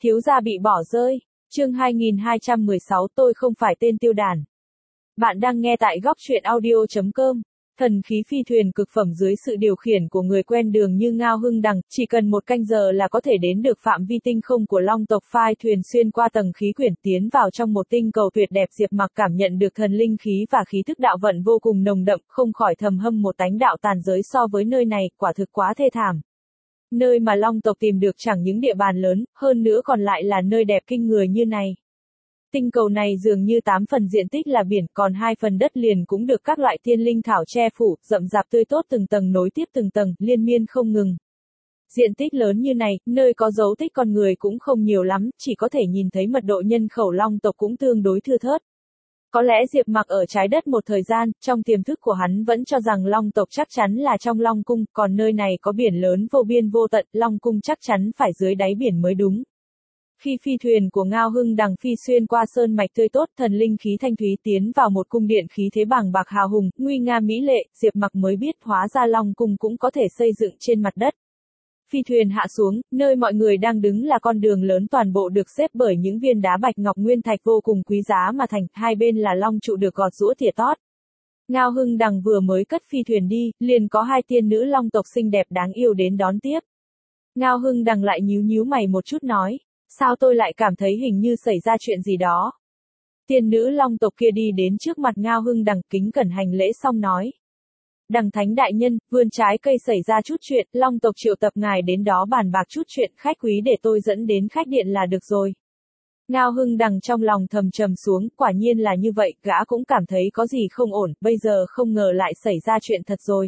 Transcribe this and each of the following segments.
Thiếu gia bị bỏ rơi. Chương 2216 tôi không phải tên tiêu đàn. Bạn đang nghe tại góc truyện audio.com. Thần khí phi thuyền cực phẩm dưới sự điều khiển của người quen đường như Ngao Hưng Đằng, chỉ cần 1 canh giờ là có thể đến được phạm vi tinh không của Long tộc, phai thuyền xuyên qua tầng khí quyển tiến vào trong một tinh cầu tuyệt đẹp. Diệp Mặc cảm nhận được thần linh khí và khí thức đạo vận vô cùng nồng đậm, không khỏi thầm hâm một tánh đạo tàn giới so với nơi này, quả thực quá thê thảm. Nơi mà Long tộc tìm được chẳng những địa bàn lớn, hơn nữa còn lại là nơi đẹp kinh người như này. Tinh cầu này dường như 8 phần diện tích là biển, còn 2 phần đất liền cũng được các loại thiên linh thảo che phủ, rậm rạp tươi tốt từng tầng nối tiếp từng tầng, liên miên không ngừng. Diện tích lớn như này, nơi có dấu tích con người cũng không nhiều lắm, chỉ có thể nhìn thấy mật độ nhân khẩu Long tộc cũng tương đối thưa thớt. Có lẽ Diệp Mặc ở trái đất một thời gian, trong tiềm thức của hắn vẫn cho rằng Long tộc chắc chắn là trong Long cung, còn nơi này có biển lớn vô biên vô tận, Long cung chắc chắn phải dưới đáy biển mới đúng. Khi phi thuyền của Ngao Hưng Đằng phi xuyên qua sơn mạch tươi tốt, thần linh khí thanh thúy tiến vào một cung điện khí thế bàng bạc hào hùng, nguy nga mỹ lệ, Diệp Mặc mới biết hóa ra Long cung cũng có thể xây dựng trên mặt đất. Phi thuyền hạ xuống, nơi mọi người đang đứng là con đường lớn toàn bộ được xếp bởi những viên đá bạch ngọc nguyên thạch vô cùng quý giá mà thành, hai bên là long trụ được gọt giũa tỉa tót. Ngao Hưng Đằng vừa mới cất phi thuyền đi, liền có 2 tiên nữ Long tộc xinh đẹp đáng yêu đến đón tiếp. Ngao Hưng Đằng lại nhíu nhíu mày một chút nói, sao tôi lại cảm thấy hình như xảy ra chuyện gì đó. Tiên nữ Long tộc kia đi đến trước mặt Ngao Hưng Đằng kính cẩn hành lễ xong nói. Đằng thánh đại nhân, vườn trái cây xảy ra chút chuyện, Long tộc triệu tập ngài đến đó bàn bạc chút chuyện, khách quý để tôi dẫn đến khách điện là được rồi. Ngao Hưng Đằng trong lòng thầm trầm xuống, quả nhiên là như vậy, gã cũng cảm thấy có gì không ổn, bây giờ không ngờ lại xảy ra chuyện thật rồi.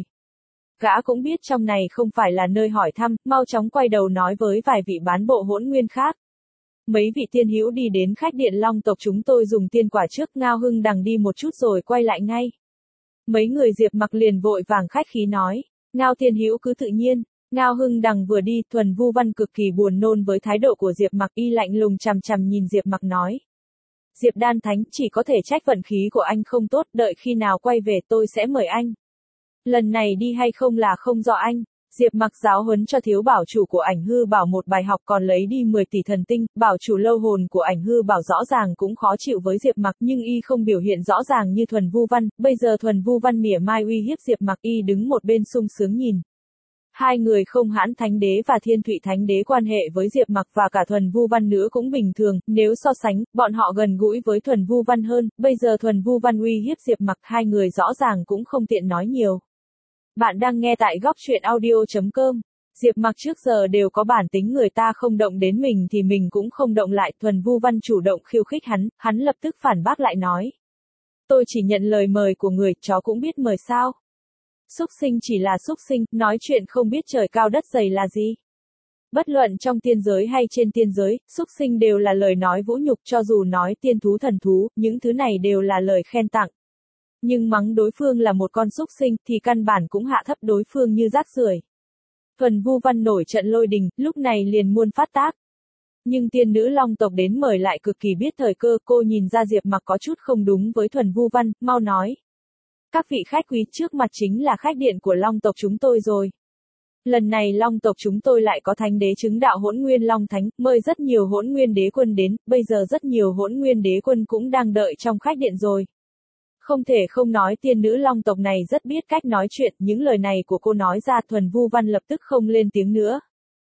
Gã cũng biết trong này không phải là nơi hỏi thăm, mau chóng quay đầu nói với vài vị bán bộ hỗn nguyên khác. Mấy vị tiên hữu đi đến khách điện Long tộc chúng tôi dùng tiên quả trước, Ngao Hưng Đằng đi một chút rồi quay lại ngay. Mấy người Diệp Mặc liền vội vàng khách khí nói, Ngao tiên hữu cứ tự nhiên. Ngao Hưng Đằng vừa đi, Thuần Vu Văn cực kỳ buồn nôn với thái độ của Diệp Mặc, y lạnh lùng chằm chằm nhìn Diệp Mặc nói. Diệp Đan Thánh, chỉ có thể trách vận khí của anh không tốt, đợi khi nào quay về tôi sẽ mời anh. Lần này đi hay không là không do anh. Diệp Mặc giáo huấn cho thiếu bảo chủ của Ảnh Hư Bảo một bài học, còn lấy đi 10 tỷ thần tinh, bảo chủ lâu hồn của Ảnh Hư Bảo rõ ràng cũng khó chịu với Diệp Mặc, nhưng y không biểu hiện rõ ràng như Thuần Vu Văn, bây giờ Thuần Vu Văn mỉa mai uy hiếp Diệp Mặc, y đứng một bên sung sướng nhìn. Hai người Không Hãn Thánh Đế và Thiên Thụy Thánh Đế quan hệ với Diệp Mặc và cả Thuần Vu Văn nữa cũng bình thường, nếu so sánh, bọn họ gần gũi với Thuần Vu Văn hơn, bây giờ Thuần Vu Văn uy hiếp Diệp Mặc, hai người rõ ràng cũng không tiện nói nhiều. Bạn đang nghe tại góc truyện audio.com. Diệp Mặc trước giờ đều có bản tính người ta không động đến mình thì mình cũng không động lại, Thuần Vu Văn chủ động khiêu khích hắn lập tức phản bác lại nói. Tôi chỉ nhận lời mời của người, chó cũng biết mời sao. Súc sinh chỉ là súc sinh, nói chuyện không biết trời cao đất dày là gì. Bất luận trong tiên giới hay trên tiên giới, súc sinh đều là lời nói vũ nhục, cho dù nói tiên thú thần thú, những thứ này đều là lời khen tặng. Nhưng mắng đối phương là một con súc sinh thì căn bản cũng hạ thấp đối phương như rác rưởi. Thuần Vu Văn nổi trận lôi đình, lúc này liền muốn phát tác. Nhưng tiên nữ Long tộc đến mời lại cực kỳ biết thời cơ, cô nhìn ra Diệp Mặc có chút không đúng với Thuần Vu Văn, mau nói. Các vị khách quý, trước mặt chính là khách điện của Long tộc chúng tôi rồi. Lần này Long tộc chúng tôi lại có thánh đế chứng đạo Hỗn Nguyên Long Thánh, mời rất nhiều Hỗn Nguyên đế quân đến, bây giờ rất nhiều Hỗn Nguyên đế quân cũng đang đợi trong khách điện rồi. Không thể không nói tiên nữ Long tộc này rất biết cách nói chuyện, những lời này của cô nói ra Thuần Vu Văn lập tức không lên tiếng nữa.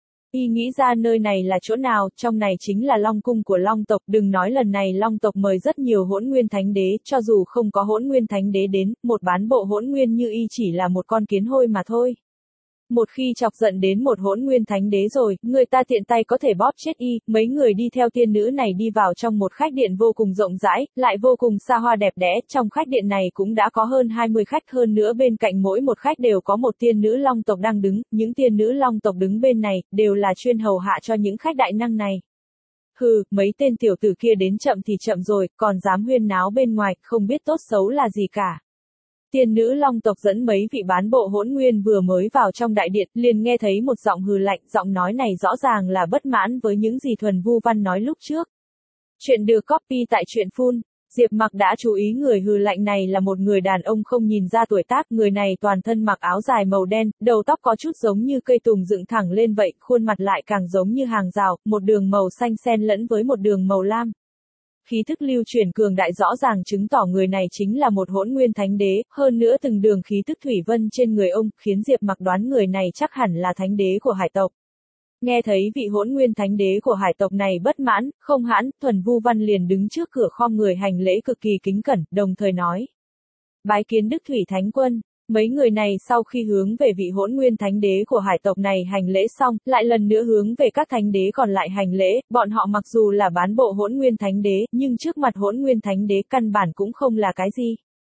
Y nghĩ ra nơi này là chỗ nào, trong này chính là Long cung của Long tộc, đừng nói lần này Long tộc mời rất nhiều Hỗn Nguyên Thánh Đế, cho dù không có Hỗn Nguyên Thánh Đế đến, một bán bộ Hỗn Nguyên như y chỉ là một con kiến hôi mà thôi. Một khi chọc giận đến một Hỗn Nguyên Thánh Đế rồi, người ta tiện tay có thể bóp chết y. Mấy người đi theo tiên nữ này đi vào trong một khách điện vô cùng rộng rãi, lại vô cùng xa hoa đẹp đẽ, trong khách điện này cũng đã có hơn 20 khách, hơn nữa bên cạnh mỗi một khách đều có một tiên nữ Long tộc đang đứng, những tiên nữ Long tộc đứng bên này, đều là chuyên hầu hạ cho những khách đại năng này. Hừ, mấy tên tiểu tử kia đến chậm thì chậm rồi, còn dám huyên náo bên ngoài, không biết tốt xấu là gì cả. Tiên nữ Long tộc dẫn mấy vị bán bộ Hỗn Nguyên vừa mới vào trong đại điện, liền nghe thấy một giọng hừ lạnh, giọng nói này rõ ràng là bất mãn với những gì Thuần Vu Văn nói lúc trước. Chuyện được copy tại truyện full. Diệp Mặc đã chú ý người hừ lạnh này là một người đàn ông không nhìn ra tuổi tác, người này toàn thân mặc áo dài màu đen, đầu tóc có chút giống như cây tùng dựng thẳng lên vậy, khuôn mặt lại càng giống như hàng rào, một đường màu xanh xen lẫn với một đường màu lam. Khí thức lưu chuyển cường đại rõ ràng chứng tỏ người này chính là một hỗn nguyên thánh đế, hơn nữa từng đường khí thức thủy vân trên người ông, khiến Diệp Mặc đoán người này chắc hẳn là thánh đế của hải tộc. Nghe thấy vị hỗn nguyên thánh đế của hải tộc này bất mãn, không hãn, Thuần Vu Văn liền đứng trước cửa khom người hành lễ cực kỳ kính cẩn, đồng thời nói. Bái kiến Đức Thủy Thánh Quân. Mấy người này sau khi hướng về vị hỗn nguyên thánh đế của hải tộc này hành lễ xong, lại lần nữa hướng về các thánh đế còn lại hành lễ, bọn họ mặc dù là bán bộ hỗn nguyên thánh đế, nhưng trước mặt hỗn nguyên thánh đế căn bản cũng không là cái gì.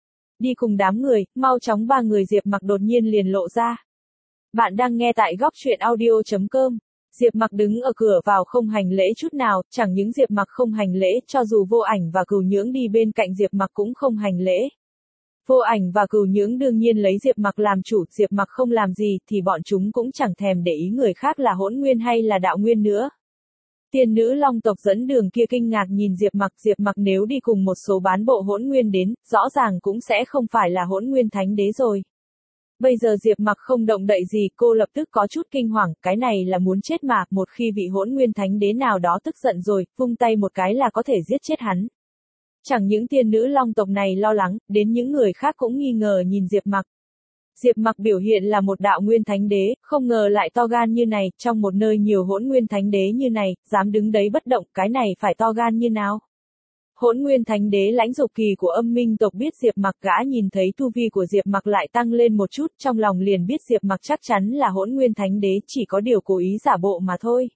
Đi cùng đám người, mau chóng ba người Diệp Mặc đột nhiên liền lộ ra. Bạn đang nghe tại góc truyện audio.com. Diệp Mặc đứng ở cửa vào không hành lễ chút nào, chẳng những Diệp Mặc không hành lễ, cho dù Vô Ảnh và Cửu Nhưỡng đi bên cạnh Diệp Mặc cũng không hành lễ. Vô Ảnh và Cửu Nhưỡng đương nhiên lấy Diệp Mặc làm chủ, Diệp Mặc không làm gì thì bọn chúng cũng chẳng thèm để ý người khác là hỗn nguyên hay là đạo nguyên nữa. Tiên nữ Long tộc dẫn đường kia kinh ngạc nhìn Diệp Mặc nếu đi cùng một số bán bộ hỗn nguyên đến, rõ ràng cũng sẽ không phải là hỗn nguyên thánh đế rồi. Bây giờ Diệp Mặc không động đậy gì, cô lập tức có chút kinh hoàng, cái này là muốn chết mà, một khi vị hỗn nguyên thánh đế nào đó tức giận rồi, vung tay một cái là có thể giết chết hắn. Chẳng những tiên nữ Long tộc này lo lắng, đến những người khác cũng nghi ngờ nhìn Diệp Mặc. Diệp Mặc biểu hiện là một đạo nguyên thánh đế, không ngờ lại to gan như này, trong một nơi nhiều hỗn nguyên thánh đế như này, dám đứng đấy bất động, cái này phải to gan như nào? Hỗn nguyên thánh đế Lãnh Dục Kỳ của Âm Minh tộc biết Diệp Mặc, gã nhìn thấy tu vi của Diệp Mặc lại tăng lên một chút, trong lòng liền biết Diệp Mặc chắc chắn là hỗn nguyên thánh đế, chỉ có điều cố ý giả bộ mà thôi.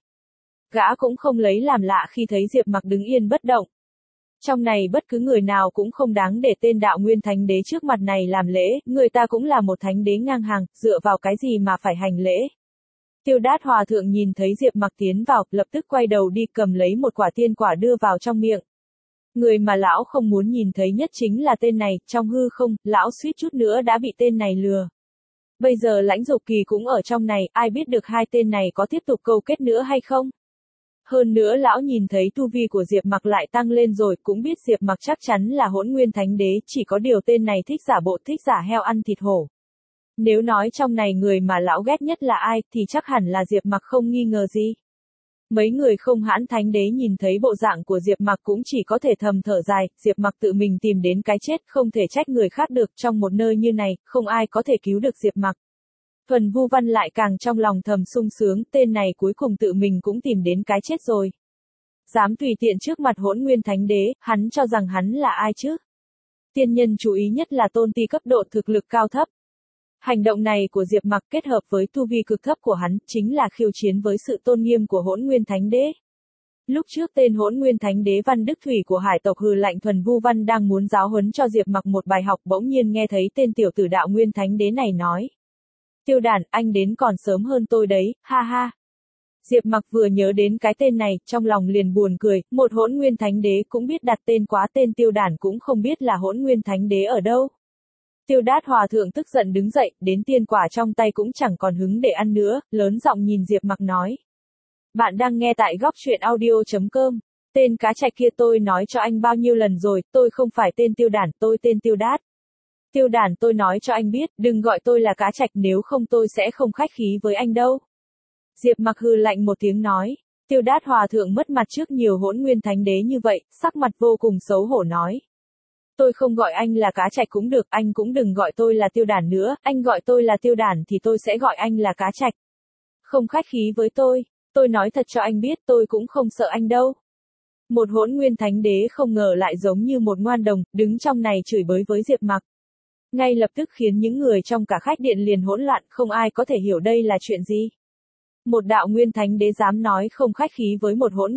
Gã cũng không lấy làm lạ khi thấy Diệp Mặc đứng yên bất động. Trong này bất cứ người nào cũng không đáng để tên đạo nguyên thánh đế trước mặt này làm lễ, người ta cũng là một thánh đế ngang hàng, dựa vào cái gì mà phải hành lễ. Tiêu Đát Hòa thượng nhìn thấy Diệp Mặc tiến vào, lập tức quay đầu đi cầm lấy một quả tiên quả đưa vào trong miệng. Người mà lão không muốn nhìn thấy nhất chính là tên này, trong hư không, lão suýt chút nữa đã bị tên này lừa. Bây giờ Lãnh Dục Kỳ cũng ở trong này, ai biết được hai tên này có tiếp tục câu kết nữa hay không? Hơn nữa lão nhìn thấy tu vi của Diệp Mặc lại tăng lên rồi, cũng biết Diệp Mặc chắc chắn là hỗn nguyên thánh đế, chỉ có điều tên này thích giả bộ, thích giả heo ăn thịt hổ. Nếu nói trong này người mà lão ghét nhất là ai, thì chắc hẳn là Diệp Mặc không nghi ngờ gì. Mấy người không hãn thánh đế nhìn thấy bộ dạng của Diệp Mặc cũng chỉ có thể thầm thở dài, Diệp Mặc tự mình tìm đến cái chết, không thể trách người khác được, trong một nơi như này, không ai có thể cứu được Diệp Mặc. Thuần Vu Văn lại càng trong lòng thầm sung sướng, tên này cuối cùng tự mình cũng tìm đến cái chết rồi. Dám tùy tiện trước mặt hỗn nguyên thánh đế, hắn cho rằng hắn là ai chứ? Tiên nhân chú ý nhất là tôn ti cấp độ thực lực cao thấp. Hành động này của Diệp Mặc kết hợp với tu vi cực thấp của hắn, chính là khiêu chiến với sự tôn nghiêm của hỗn nguyên thánh đế. Lúc trước tên hỗn nguyên thánh đế Văn Đức Thủy của hải tộc hừ lạnh Thuần Vu Văn đang muốn giáo huấn cho Diệp Mặc một bài học, bỗng nhiên nghe thấy tên tiểu tử đạo nguyên thánh đế này nói. Tiêu Đản, anh đến còn sớm hơn tôi đấy, ha ha. Diệp Mặc vừa nhớ đến cái tên này, trong lòng liền buồn cười, một hỗn nguyên thánh đế cũng biết đặt tên quá, tên Tiêu Đản cũng không biết là hỗn nguyên thánh đế ở đâu. Tiêu Đát Hòa thượng tức giận đứng dậy, đến tiên quả trong tay cũng chẳng còn hứng để ăn nữa, lớn giọng nhìn Diệp Mặc nói. Bạn đang nghe tại góc truyện audio.com. Tên cá trạch kia tôi nói cho anh bao nhiêu lần rồi, tôi không phải tên Tiêu Đản, tôi tên Tiêu Đát. Tiêu Đản, tôi nói cho anh biết, đừng gọi tôi là cá trạch, nếu không tôi sẽ không khách khí với anh đâu. Diệp Mặc hừ lạnh một tiếng nói. Tiêu Đát Hòa thượng mất mặt trước nhiều hỗn nguyên thánh đế như vậy, sắc mặt vô cùng xấu hổ nói. Tôi không gọi anh là cá trạch cũng được, anh cũng đừng gọi tôi là Tiêu Đản nữa, anh gọi tôi là Tiêu Đản thì tôi sẽ gọi anh là cá trạch. Không khách khí với tôi nói thật cho anh biết tôi cũng không sợ anh đâu. Một hỗn nguyên thánh đế không ngờ lại giống như một ngoan đồng, đứng trong này chửi bới với Diệp Mặc. Ngay lập tức khiến những người trong cả khách điện liền hỗn loạn, không ai có thể hiểu đây là chuyện gì. Một đạo nguyên thánh đế dám nói không khách khí với một hỗn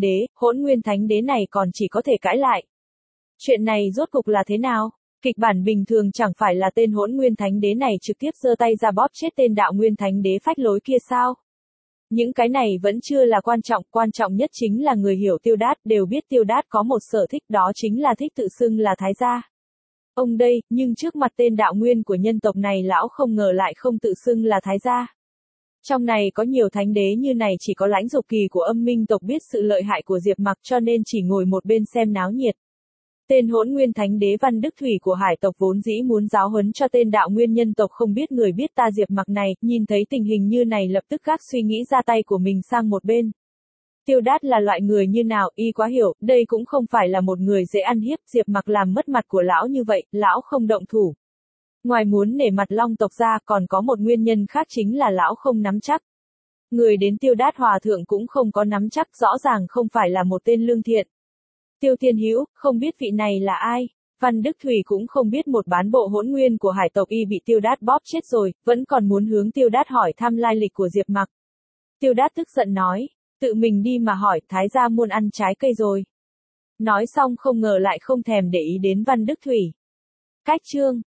nguyên thánh đế này còn chỉ có thể cãi lại. Chuyện này rốt cục là thế nào? Kịch bản bình thường chẳng phải là tên hỗn nguyên thánh đế này trực tiếp giơ tay ra bóp chết tên đạo nguyên thánh đế phách lối kia sao? Những cái này vẫn chưa là quan trọng nhất chính là người hiểu Tiêu Đát đều biết Tiêu Đát có một sở thích, đó chính là thích tự xưng là thái gia. Ông đây, nhưng trước mặt tên đạo nguyên của nhân tộc này lão không ngờ lại không tự xưng là thái gia. Trong này có nhiều thánh đế như này, chỉ có Lãnh Dục Kỳ của Âm Minh tộc biết sự lợi hại của Diệp Mặc cho nên chỉ ngồi một bên xem náo nhiệt. Tên Hỗn Nguyên Thánh Đế Văn Đức Thủy của Hải tộc vốn dĩ muốn giáo huấn cho tên đạo nguyên nhân tộc không biết người biết ta Diệp Mặc này, nhìn thấy tình hình như này lập tức gác suy nghĩ ra tay của mình sang một bên. Tiêu Đát là loại người như nào, y quá hiểu, đây cũng không phải là một người dễ ăn hiếp, Diệp Mặc làm mất mặt của lão như vậy, lão không động thủ. Ngoài muốn nể mặt Long tộc ra, còn có một nguyên nhân khác chính là lão không nắm chắc. Người đến Tiêu Đát Hòa Thượng cũng không có nắm chắc, rõ ràng không phải là một tên lương thiện. Tiêu Thiên Hữu, không biết vị này là ai? Văn Đức Thủy cũng không biết một bán bộ hỗn nguyên của hải tộc y bị Tiêu Đát bóp chết rồi, vẫn còn muốn hướng Tiêu Đát hỏi thăm lai lịch của Diệp Mặc. Tiêu Đát tức giận nói, tự mình đi mà hỏi, thái gia muôn ăn trái cây rồi. Nói xong không ngờ lại không thèm để ý đến Văn Đức Thủy. Cách chương